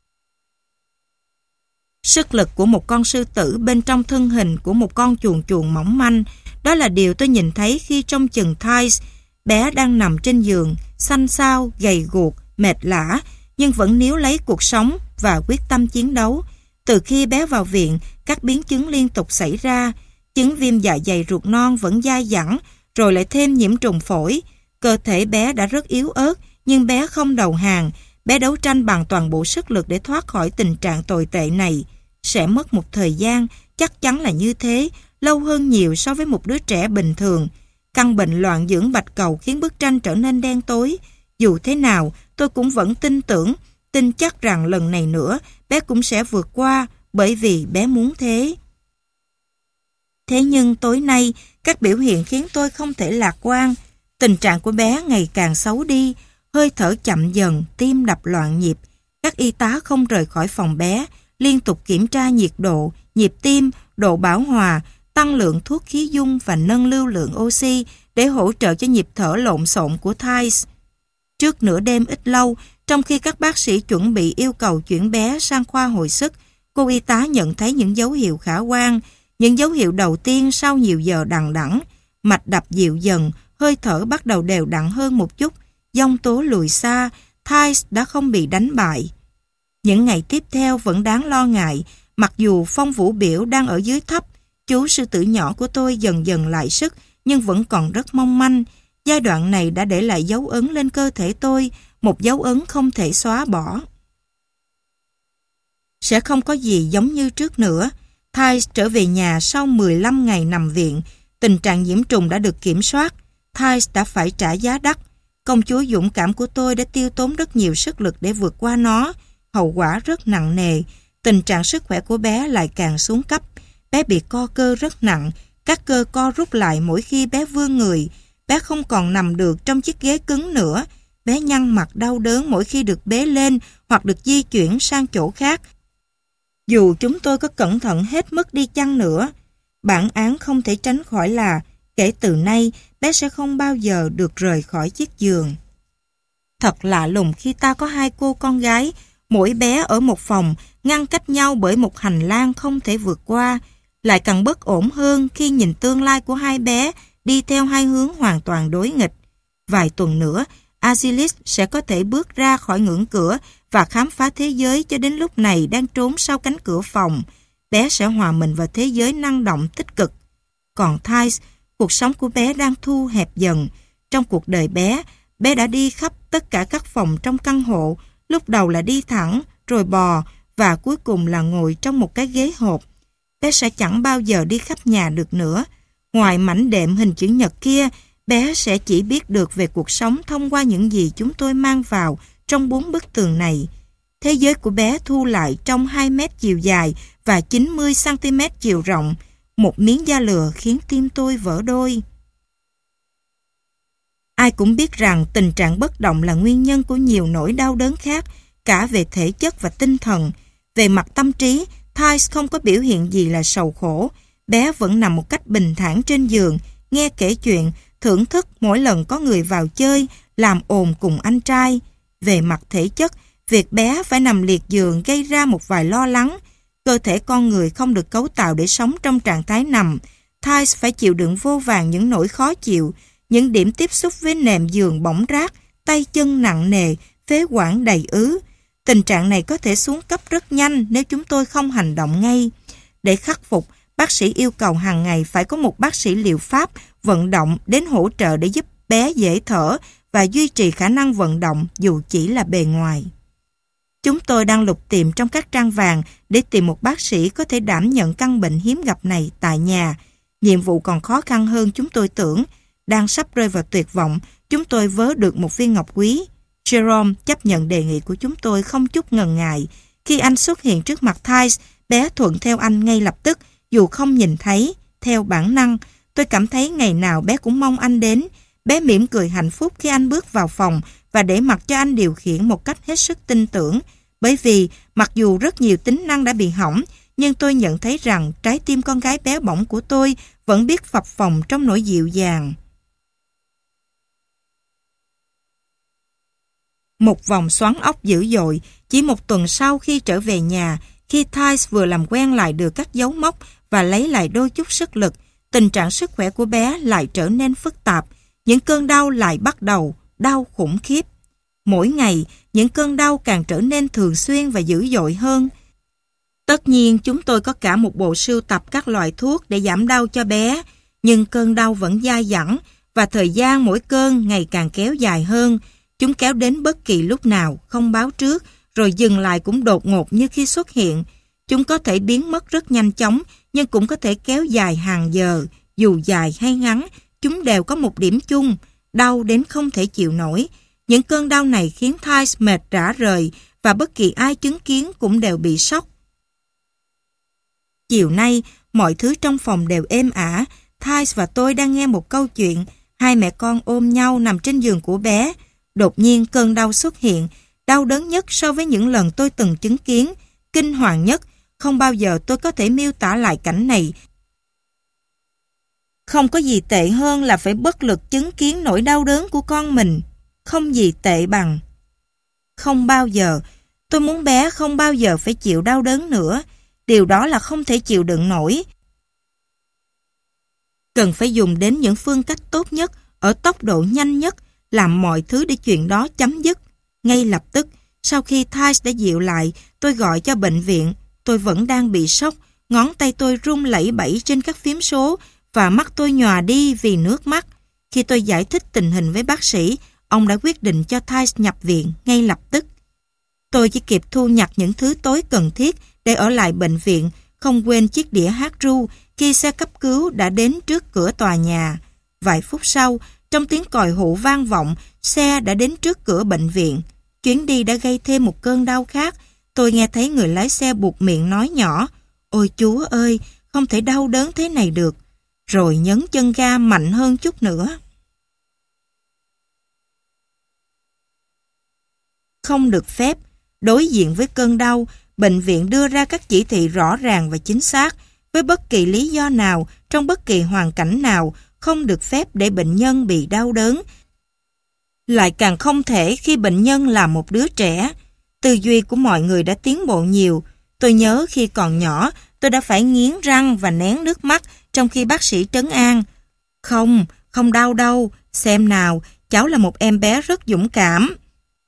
Sức lực của một con sư tử bên trong thân hình của một con chuồn chuồn mỏng manh, đó là điều tôi nhìn thấy khi trông chừng Thais. Bé đang nằm trên giường, xanh xao, gầy guộc, mệt lả, nhưng vẫn níu lấy cuộc sống và quyết tâm chiến đấu. Từ khi bé vào viện, các biến chứng liên tục xảy ra. Chứng viêm dạ dày ruột non vẫn dai dẳng, rồi lại thêm nhiễm trùng phổi. Cơ thể bé đã rất yếu ớt, nhưng bé không đầu hàng. Bé đấu tranh bằng toàn bộ sức lực để thoát khỏi tình trạng tồi tệ này. Sẽ mất một thời gian, chắc chắn là như thế, lâu hơn nhiều so với một đứa trẻ bình thường. Căn bệnh loạn dưỡng bạch cầu khiến bức tranh trở nên đen tối. Dù thế nào, tôi cũng vẫn tin tưởng, tin chắc rằng lần này nữa, bé cũng sẽ vượt qua, bởi vì bé muốn thế. Thế nhưng tối nay, các biểu hiện khiến tôi không thể lạc quan. Tình trạng của bé ngày càng xấu đi, hơi thở chậm dần, tim đập loạn nhịp. Các y tá không rời khỏi phòng bé, liên tục kiểm tra nhiệt độ, nhịp tim, độ bão hòa, tăng lượng thuốc khí dung và nâng lưu lượng oxy để hỗ trợ cho nhịp thở lộn xộn của Thais. Trước nửa đêm ít lâu, trong khi các bác sĩ chuẩn bị yêu cầu chuyển bé sang khoa hồi sức, cô y tá nhận thấy những dấu hiệu khả quan. Những dấu hiệu đầu tiên sau nhiều giờ đằng đẵng, mạch đập dịu dần, hơi thở bắt đầu đều đặn hơn một chút, giông tố lùi xa, Thais đã không bị đánh bại. Những ngày tiếp theo vẫn đáng lo ngại, mặc dù phong vũ biểu đang ở dưới thấp, chú sư tử nhỏ của tôi dần dần lại sức, nhưng vẫn còn rất mong manh. Giai đoạn này đã để lại dấu ấn lên cơ thể tôi, một dấu ấn không thể xóa bỏ. Sẽ không có gì giống như trước nữa. Thais trở về nhà sau mười lăm ngày nằm viện, tình trạng nhiễm trùng đã được kiểm soát. Thais đã phải trả giá đắt. Công chúa dũng cảm của tôi đã tiêu tốn rất nhiều sức lực để vượt qua nó. Hậu quả rất nặng nề. Tình trạng sức khỏe của bé lại càng xuống cấp. Bé bị co cơ rất nặng. Các cơ co rút lại mỗi khi bé vươn người. Bé không còn nằm được trong chiếc ghế cứng nữa. Bé nhăn mặt đau đớn mỗi khi được bế lên hoặc được di chuyển sang chỗ khác. Dù chúng tôi có cẩn thận hết mức đi chăng nữa, bản án không thể tránh khỏi là kể từ nay bé sẽ không bao giờ được rời khỏi chiếc giường. Thật lạ lùng khi ta có hai cô con gái, mỗi bé ở một phòng, ngăn cách nhau bởi một hành lang không thể vượt qua. Lại càng bất ổn hơn khi nhìn tương lai của hai bé đi theo hai hướng hoàn toàn đối nghịch. Vài tuần nữa, Azilis sẽ có thể bước ra khỏi ngưỡng cửa và khám phá thế giới cho đến lúc này đang trốn sau cánh cửa phòng. Bé sẽ hòa mình vào thế giới năng động tích cực. Còn Thais, cuộc sống của bé đang thu hẹp dần. Trong cuộc đời bé, bé đã đi khắp tất cả các phòng trong căn hộ, lúc đầu là đi thẳng, rồi bò, và cuối cùng là ngồi trong một cái ghế hộp. Bé sẽ chẳng bao giờ đi khắp nhà được nữa. Ngoài mảnh đệm hình chữ nhật kia, bé sẽ chỉ biết được về cuộc sống thông qua những gì chúng tôi mang vào trong bốn bức tường này. Thế giới của bé thu lại trong hai mét chiều dài và chín mươi xăng-ti-mét chiều rộng. Một miếng da lừa khiến tim tôi vỡ đôi. Ai cũng biết rằng tình trạng bất động là nguyên nhân của nhiều nỗi đau đớn khác, cả về thể chất và tinh thần. Về mặt tâm trí, Thais không có biểu hiện gì là sầu khổ. Bé vẫn nằm một cách bình thản trên giường, nghe kể chuyện, thưởng thức mỗi lần có người vào chơi, làm ồn cùng anh trai. Về mặt thể chất, việc bé phải nằm liệt giường gây ra một vài lo lắng. Cơ thể con người không được cấu tạo để sống trong trạng thái nằm. Thais phải chịu đựng vô vàn những nỗi khó chịu, những điểm tiếp xúc với nệm giường bỏng rát, tay chân nặng nề, phế quản đầy ứ. Tình trạng này có thể xuống cấp rất nhanh nếu chúng tôi không hành động ngay. Để khắc phục, bác sĩ yêu cầu hàng ngày phải có một bác sĩ liệu pháp vận động đến hỗ trợ để giúp bé dễ thở và duy trì khả năng vận động dù chỉ là bề ngoài. Chúng tôi đang lục tìm trong các trang vàng để tìm một bác sĩ có thể đảm nhận căn bệnh hiếm gặp này tại nhà. Nhiệm vụ còn khó khăn hơn chúng tôi tưởng. Đang sắp rơi vào tuyệt vọng, chúng tôi vớ được một viên ngọc quý. Jerome chấp nhận đề nghị của chúng tôi không chút ngần ngại. Khi anh xuất hiện trước mặt Thais, bé thuận theo anh ngay lập tức, dù không nhìn thấy. Theo bản năng, tôi cảm thấy ngày nào bé cũng mong anh đến. Bé mỉm cười hạnh phúc khi anh bước vào phòng và để mặc cho anh điều khiển một cách hết sức tin tưởng. Bởi vì, mặc dù rất nhiều tính năng đã bị hỏng, nhưng tôi nhận thấy rằng trái tim con gái bé bỏng của tôi vẫn biết phập phồng trong nỗi dịu dàng. Một vòng xoắn ốc dữ dội, chỉ một tuần sau khi trở về nhà, khi Thais vừa làm quen lại được các dấu mốc và lấy lại đôi chút sức lực, tình trạng sức khỏe của bé lại trở nên phức tạp. Những cơn đau lại bắt đầu, đau khủng khiếp. Mỗi ngày, những cơn đau càng trở nên thường xuyên và dữ dội hơn. Tất nhiên, chúng tôi có cả một bộ sưu tập các loại thuốc để giảm đau cho bé, nhưng cơn đau vẫn dai dẳng và thời gian mỗi cơn ngày càng kéo dài hơn. Chúng kéo đến bất kỳ lúc nào, không báo trước, rồi dừng lại cũng đột ngột như khi xuất hiện. Chúng có thể biến mất rất nhanh chóng, nhưng cũng có thể kéo dài hàng giờ. Dù dài hay ngắn, chúng đều có một điểm chung, đau đến không thể chịu nổi. Những cơn đau này khiến Thais mệt rã rời và bất kỳ ai chứng kiến cũng đều bị sốc. Chiều nay, mọi thứ trong phòng đều êm ả. Thais và tôi đang nghe một câu chuyện. Hai mẹ con ôm nhau nằm trên giường của bé. Đột nhiên cơn đau xuất hiện, đau đớn nhất so với những lần tôi từng chứng kiến, kinh hoàng nhất. Không bao giờ tôi có thể miêu tả lại cảnh này. Không có gì tệ hơn là phải bất lực chứng kiến nỗi đau đớn của con mình. Không gì tệ bằng. Không bao giờ. Tôi muốn bé không bao giờ phải chịu đau đớn nữa. Điều đó là không thể chịu đựng nổi. Cần phải dùng đến những phương cách tốt nhất, ở tốc độ nhanh nhất, làm mọi thứ để chuyện đó chấm dứt. Ngay lập tức, sau khi Thais đã dịu lại, tôi gọi cho bệnh viện. Tôi vẫn đang bị sốc, ngón tay tôi run lẩy bẩy trên các phím số và mắt tôi nhòa đi vì nước mắt. Khi tôi giải thích tình hình với bác sĩ, ông đã quyết định cho Thais nhập viện ngay lập tức. Tôi chỉ kịp thu nhặt những thứ tối cần thiết để ở lại bệnh viện, không quên chiếc đĩa hát ru khi xe cấp cứu đã đến trước cửa tòa nhà. Vài phút sau, trong tiếng còi hụ vang vọng, xe đã đến trước cửa bệnh viện. Chuyến đi đã gây thêm một cơn đau khác. Tôi nghe thấy người lái xe buột miệng nói nhỏ, "Ôi Chúa ơi, không thể đau đớn thế này được." Rồi nhấn chân ga mạnh hơn chút nữa. Không được phép. Đối diện với cơn đau, bệnh viện đưa ra các chỉ thị rõ ràng và chính xác. Với bất kỳ lý do nào, trong bất kỳ hoàn cảnh nào, không được phép để bệnh nhân bị đau đớn. Lại càng không thể khi bệnh nhân là một đứa trẻ. Tư duy của mọi người đã tiến bộ nhiều. Tôi nhớ khi còn nhỏ, tôi đã phải nghiến răng và nén nước mắt trong khi bác sĩ trấn an. Không, không đau đâu, xem nào, cháu là một em bé rất dũng cảm.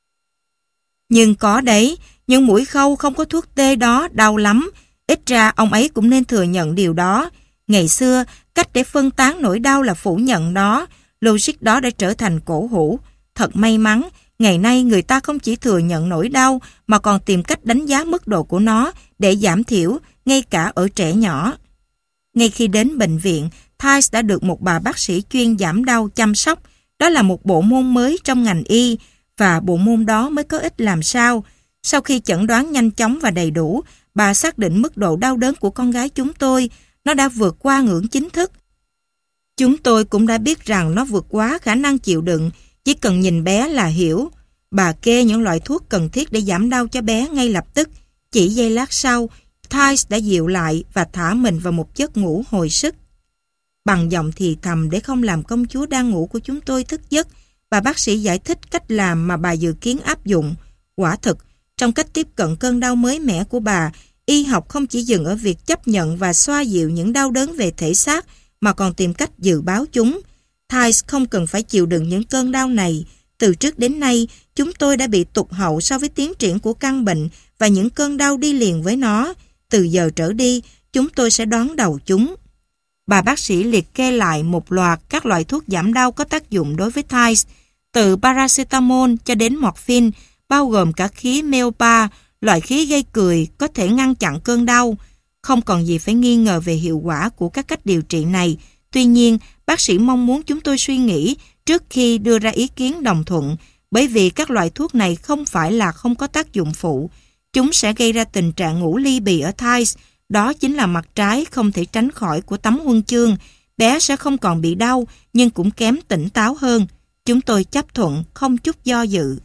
Nhưng có đấy, những mũi khâu không có thuốc tê đó đau lắm. Ít ra ông ấy cũng nên thừa nhận điều đó. Ngày xưa, cách để phân tán nỗi đau là phủ nhận đó. Logic đó đã trở thành cổ hủ. Thật may mắn, ngày nay người ta không chỉ thừa nhận nỗi đau mà còn tìm cách đánh giá mức độ của nó để giảm thiểu, ngay cả ở trẻ nhỏ. Ngay khi đến bệnh viện, Thais đã được một bà bác sĩ chuyên giảm đau chăm sóc. Đó là một bộ môn mới trong ngành y, và bộ môn đó mới có ích làm sao. Sau khi chẩn đoán nhanh chóng và đầy đủ, bà xác định mức độ đau đớn của con gái chúng tôi. Nó đã vượt qua ngưỡng chính thức. Chúng tôi cũng đã biết rằng nó vượt quá khả năng chịu đựng, chỉ cần nhìn bé là hiểu. Bà kê những loại thuốc cần thiết để giảm đau cho bé ngay lập tức. Chỉ giây lát sau, Thais đã dịu lại và thả mình vào một giấc ngủ hồi sức. Bằng giọng thì thầm để không làm công chúa đang ngủ của chúng tôi thức giấc, bà bác sĩ giải thích cách làm mà bà dự kiến áp dụng. Quả thực, trong cách tiếp cận cơn đau mới mẻ của bà, y học không chỉ dừng ở việc chấp nhận và xoa dịu những đau đớn về thể xác, mà còn tìm cách dự báo chúng. Thais không cần phải chịu đựng những cơn đau này. Từ trước đến nay, chúng tôi đã bị tụt hậu so với tiến triển của căn bệnh và những cơn đau đi liền với nó. Từ giờ trở đi, chúng tôi sẽ đón đầu chúng. Bà bác sĩ liệt kê lại một loạt các loại thuốc giảm đau có tác dụng đối với Thais, từ paracetamol cho đến morphine, bao gồm cả khí Meopa, loại khí gây cười có thể ngăn chặn cơn đau. Không còn gì phải nghi ngờ về hiệu quả của các cách điều trị này. Tuy nhiên, bác sĩ mong muốn chúng tôi suy nghĩ trước khi đưa ra ý kiến đồng thuận, bởi vì các loại thuốc này không phải là không có tác dụng phụ. Chúng sẽ gây ra tình trạng ngủ ly bì ở thai. Đó chính là mặt trái không thể tránh khỏi của tấm huân chương. Bé sẽ không còn bị đau, nhưng cũng kém tỉnh táo hơn. Chúng tôi chấp thuận, không chút do dự.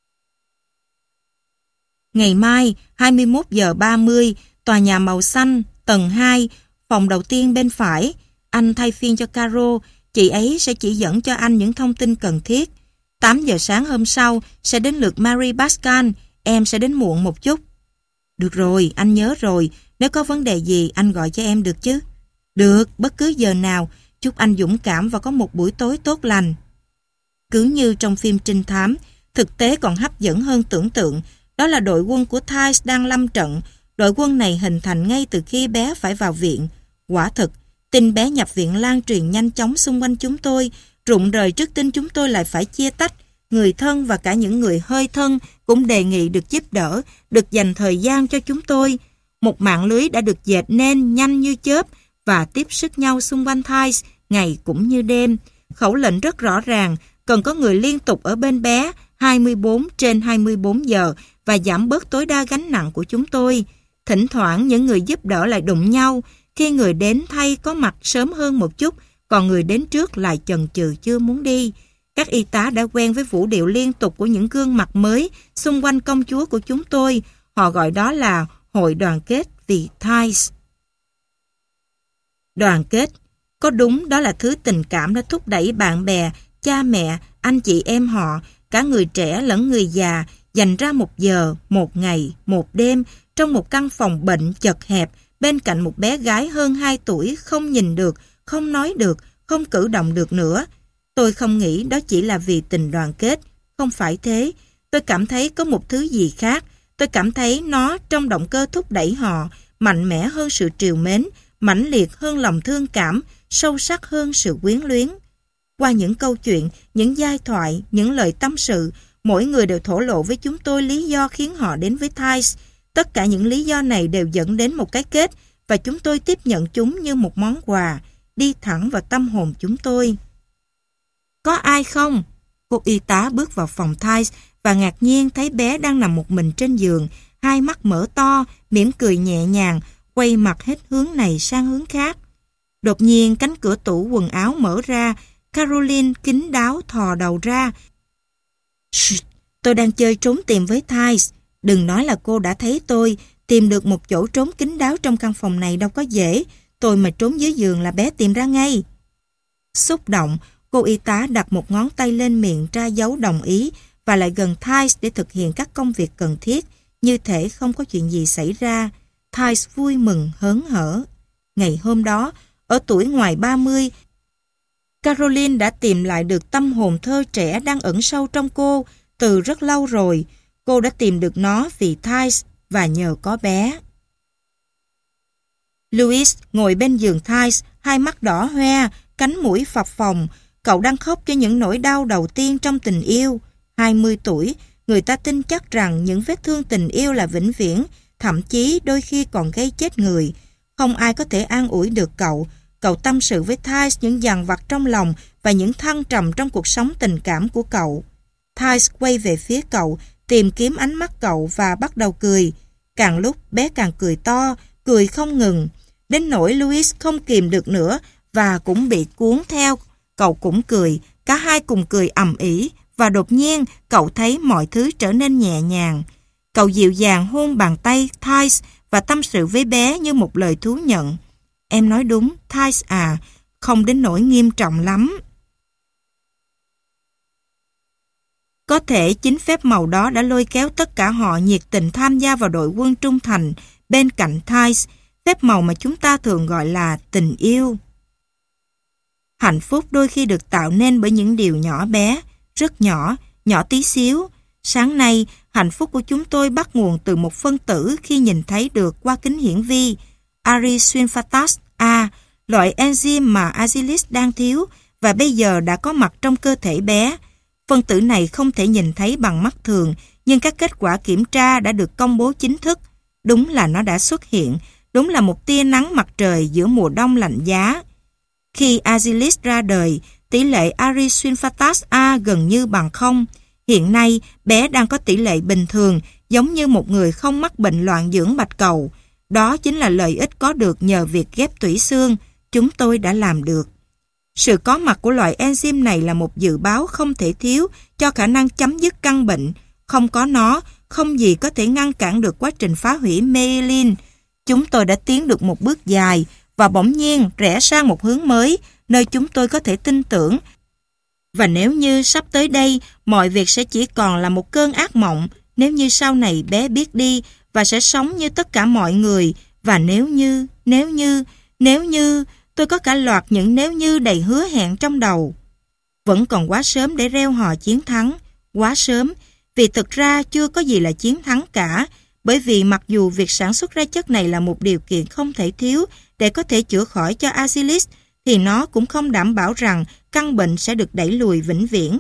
Ngày mai, hai mươi mốt giờ ba mươi, tòa nhà màu xanh, tầng hai, phòng đầu tiên bên phải. Anh thay phiên cho Caro, chị ấy sẽ chỉ dẫn cho anh những thông tin cần thiết. tám giờ sáng hôm sau sẽ đến lượt Marie Pascal, em sẽ đến muộn một chút. Được rồi, anh nhớ rồi, nếu có vấn đề gì anh gọi cho em được chứ? Được, bất cứ giờ nào, chúc anh dũng cảm và có một buổi tối tốt lành. Cứ như trong phim trinh thám, thực tế còn hấp dẫn hơn tưởng tượng, đó là đội quân của Thais đang lâm trận. Đội quân này hình thành ngay từ khi bé phải vào viện. Quả thực, tin bé nhập viện lan truyền nhanh chóng xung quanh chúng tôi, rụng rời trước tin chúng tôi lại phải chia tách. Người thân và cả những người hơi thân cũng đề nghị được giúp đỡ, được dành thời gian cho chúng tôi. Một mạng lưới đã được dệt nên nhanh như chớp và tiếp sức nhau xung quanh Thais, ngày cũng như đêm. Khẩu lệnh rất rõ ràng, cần có người liên tục ở bên bé hai mươi bốn trên hai mươi bốn giờ và giảm bớt tối đa gánh nặng của chúng tôi. Thỉnh thoảng những người giúp đỡ lại đụng nhau, khi người đến thay có mặt sớm hơn một chút, còn người đến trước lại chần chừ chưa muốn đi. Các y tá đã quen với vũ điệu liên tục của những gương mặt mới xung quanh công chúa của chúng tôi. Họ gọi đó là hội đoàn kết vì Thais. Đoàn kết, có đúng đó là thứ tình cảm đã thúc đẩy bạn bè, cha mẹ, anh chị em họ, cả người trẻ lẫn người già, dành ra một giờ, một ngày, một đêm trong một căn phòng bệnh chật hẹp bên cạnh một bé gái hơn hai tuổi không nhìn được, không nói được, không cử động được nữa. Tôi không nghĩ đó chỉ là vì tình đoàn kết. Không phải thế. Tôi cảm thấy có một thứ gì khác. Tôi cảm thấy nó trong động cơ thúc đẩy họ, mạnh mẽ hơn sự trìu mến, mãnh liệt hơn lòng thương cảm, sâu sắc hơn sự quyến luyến. Qua những câu chuyện, những giai thoại, những lời tâm sự, mỗi người đều thổ lộ với chúng tôi lý do khiến họ đến với Thais. Tất cả những lý do này đều dẫn đến một cái kết và chúng tôi tiếp nhận chúng như một món quà, đi thẳng vào tâm hồn chúng tôi. Có ai không? Cô y tá bước vào phòng Thais và ngạc nhiên thấy bé đang nằm một mình trên giường, hai mắt mở to, mỉm cười nhẹ nhàng, quay mặt hết hướng này sang hướng khác. Đột nhiên cánh cửa tủ quần áo mở ra, Caroline kín đáo thò đầu ra. Shh, tôi đang chơi trốn tìm với Thais. Đừng nói là cô đã thấy tôi, tìm được một chỗ trốn kín đáo trong căn phòng này đâu có dễ. Tôi mà trốn dưới giường là bé tìm ra ngay. Xúc động, cô y tá đặt một ngón tay lên miệng ra dấu đồng ý và lại gần Thais để thực hiện các công việc cần thiết, như thể không có chuyện gì xảy ra. Thais vui mừng hớn hở. Ngày hôm đó, ở tuổi ngoài ba mươi, Caroline đã tìm lại được tâm hồn thơ trẻ đang ẩn sâu trong cô từ rất lâu rồi. Cô đã tìm được nó vì Thais và nhờ có bé. Louis ngồi bên giường Thais, hai mắt đỏ hoe, cánh mũi phập phồng. Cậu đang khóc cho những nỗi đau đầu tiên trong tình yêu. hai mươi tuổi, người ta tin chắc rằng những vết thương tình yêu là vĩnh viễn, thậm chí đôi khi còn gây chết người. Không ai có thể an ủi được cậu. Cậu tâm sự với Thais những dằn vặt trong lòng và những thăng trầm trong cuộc sống tình cảm của cậu. Thais quay về phía cậu, tìm kiếm ánh mắt cậu và bắt đầu cười. Càng lúc bé càng cười to, cười không ngừng. Đến nỗi Louis không kìm được nữa và cũng bị cuốn theo. Cậu cũng cười, cả hai cùng cười ầm ĩ và đột nhiên cậu thấy mọi thứ trở nên nhẹ nhàng. Cậu dịu dàng hôn bàn tay Thais và tâm sự với bé như một lời thú nhận. Em nói đúng, Thais à, không đến nỗi nghiêm trọng lắm. Có thể chính phép màu đó đã lôi kéo tất cả họ nhiệt tình tham gia vào đội quân trung thành bên cạnh Thais, phép màu mà chúng ta thường gọi là tình yêu. Hạnh phúc đôi khi được tạo nên bởi những điều nhỏ bé, rất nhỏ, nhỏ tí xíu. Sáng nay, hạnh phúc của chúng tôi bắt nguồn từ một phân tử khi nhìn thấy được qua kính hiển vi, Arisuinfatase A, loại enzyme mà Agilis đang thiếu và bây giờ đã có mặt trong cơ thể bé. Phân tử này không thể nhìn thấy bằng mắt thường, nhưng các kết quả kiểm tra đã được công bố chính thức. Đúng là nó đã xuất hiện, đúng là một tia nắng mặt trời giữa mùa đông lạnh giá. Khi Agilis ra đời, tỷ lệ Erythrosyphatas A gần như bằng không. Hiện nay, bé đang có tỷ lệ bình thường, giống như một người không mắc bệnh loạn dưỡng bạch cầu. Đó chính là lợi ích có được nhờ việc ghép tủy xương. Chúng tôi đã làm được. Sự có mặt của loại enzyme này là một dự báo không thể thiếu cho khả năng chấm dứt căn bệnh. Không có nó, không gì có thể ngăn cản được quá trình phá hủy myelin. Chúng tôi đã tiến được một bước dài và bỗng nhiên rẽ sang một hướng mới, nơi chúng tôi có thể tin tưởng. Và nếu như sắp tới đây, mọi việc sẽ chỉ còn là một cơn ác mộng, nếu như sau này bé biết đi và sẽ sống như tất cả mọi người, và nếu như, nếu như, nếu như, tôi có cả loạt những nếu như đầy hứa hẹn trong đầu. Vẫn còn quá sớm để reo hò chiến thắng, quá sớm, vì thực ra chưa có gì là chiến thắng cả, bởi vì mặc dù việc sản xuất ra chất này là một điều kiện không thể thiếu để có thể chữa khỏi cho Agilis, thì nó cũng không đảm bảo rằng căn bệnh sẽ được đẩy lùi vĩnh viễn.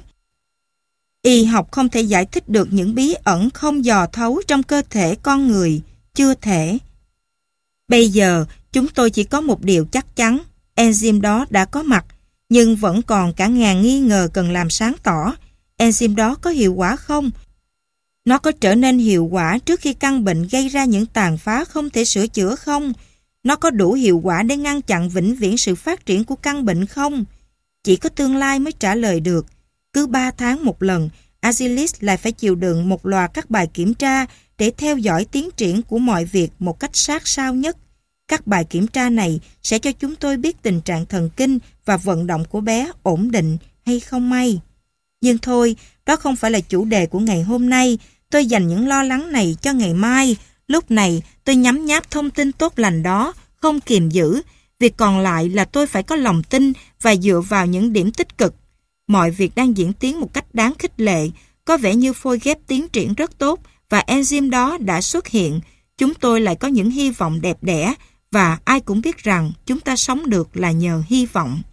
Y học không thể giải thích được những bí ẩn không dò thấu trong cơ thể con người, chưa thể. Bây giờ, chúng tôi chỉ có một điều chắc chắn, enzyme đó đã có mặt, nhưng vẫn còn cả ngàn nghi ngờ cần làm sáng tỏ. Enzyme đó có hiệu quả không? Nó có trở nên hiệu quả trước khi căn bệnh gây ra những tàn phá không thể sửa chữa không? Nó có đủ hiệu quả để ngăn chặn vĩnh viễn sự phát triển của căn bệnh không? Chỉ có tương lai mới trả lời được. Cứ ba tháng một lần, Agilis lại phải chịu đựng một loạt các bài kiểm tra để theo dõi tiến triển của mọi việc một cách sát sao nhất. Các bài kiểm tra này sẽ cho chúng tôi biết tình trạng thần kinh và vận động của bé ổn định hay không may. Nhưng thôi, đó không phải là chủ đề của ngày hôm nay. Tôi dành những lo lắng này cho ngày mai. Lúc này, tôi nhấm nháp thông tin tốt lành đó, không kiềm giữ. Việc còn lại là tôi phải có lòng tin và dựa vào những điểm tích cực. Mọi việc đang diễn tiến một cách đáng khích lệ. Có vẻ như phôi ghép tiến triển rất tốt và enzyme đó đã xuất hiện. Chúng tôi lại có những hy vọng đẹp đẽ và ai cũng biết rằng chúng ta sống được là nhờ hy vọng.